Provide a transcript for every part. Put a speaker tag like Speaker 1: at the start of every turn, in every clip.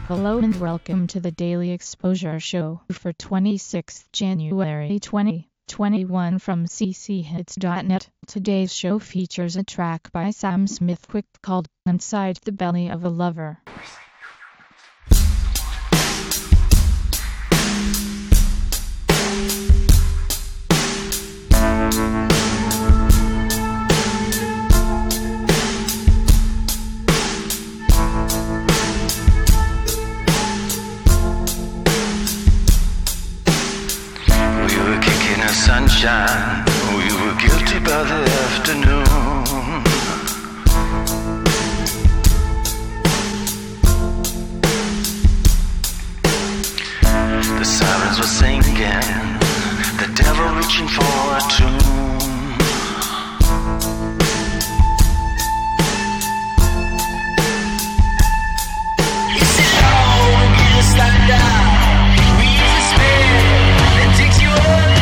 Speaker 1: Hello and welcome to the Daily Exposure Show for 26th January 2021 from cchits.net. Today's show features a track by Sam Smith Quick called Inside the Belly of a Lover.
Speaker 2: Sunshine, we were guilty by the afternoon. The sirens were singing, the devil reaching for a tune. Is it all when you stand up? We use a spin that takes you under.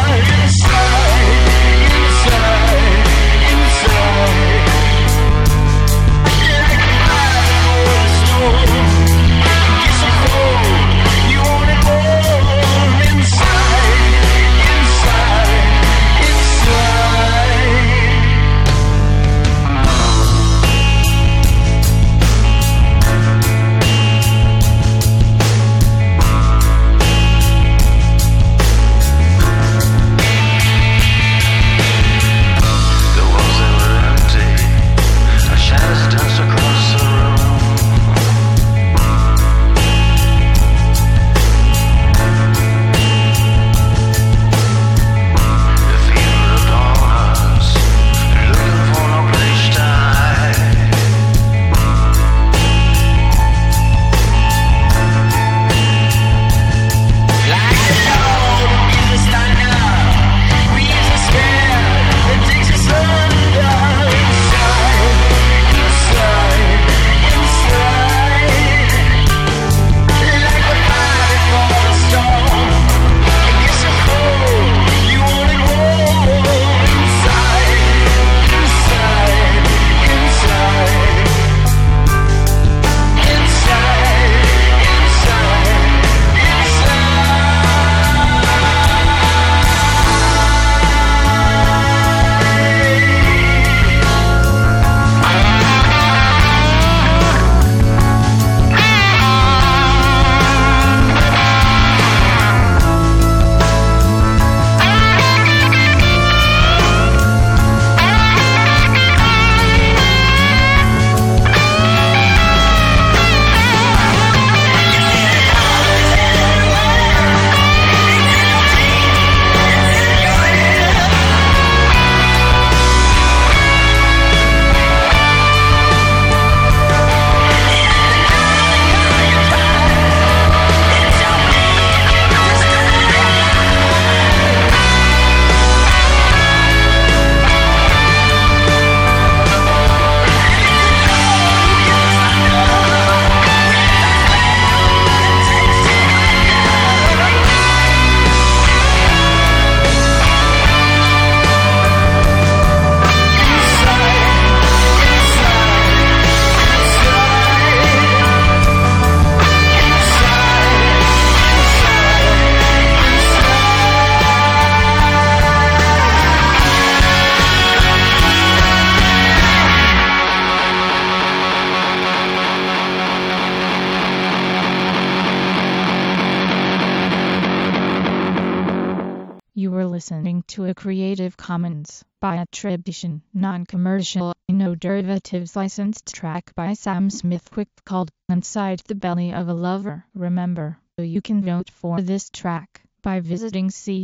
Speaker 1: You were listening to a Creative Commons by attribution, non-commercial, no derivatives licensed track by Sam Smith Quick called Inside the Belly of a Lover. Remember, you can vote for this track by visiting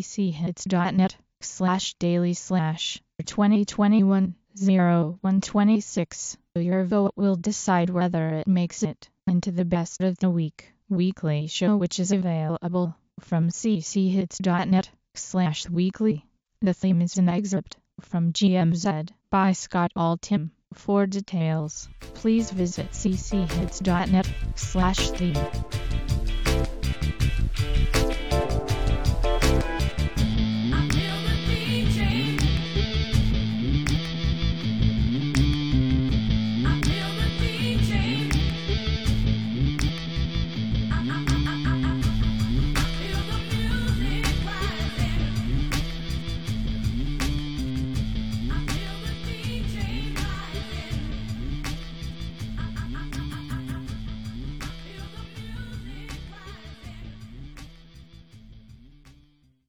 Speaker 1: cchits.net/daily/2021-0126. Your vote will decide whether it makes it into the Best of the Week weekly show, which is available from cchits.net/weekly. The theme is an excerpt from GMZ by Scott Altham. For details, please visit cchits.net/theme.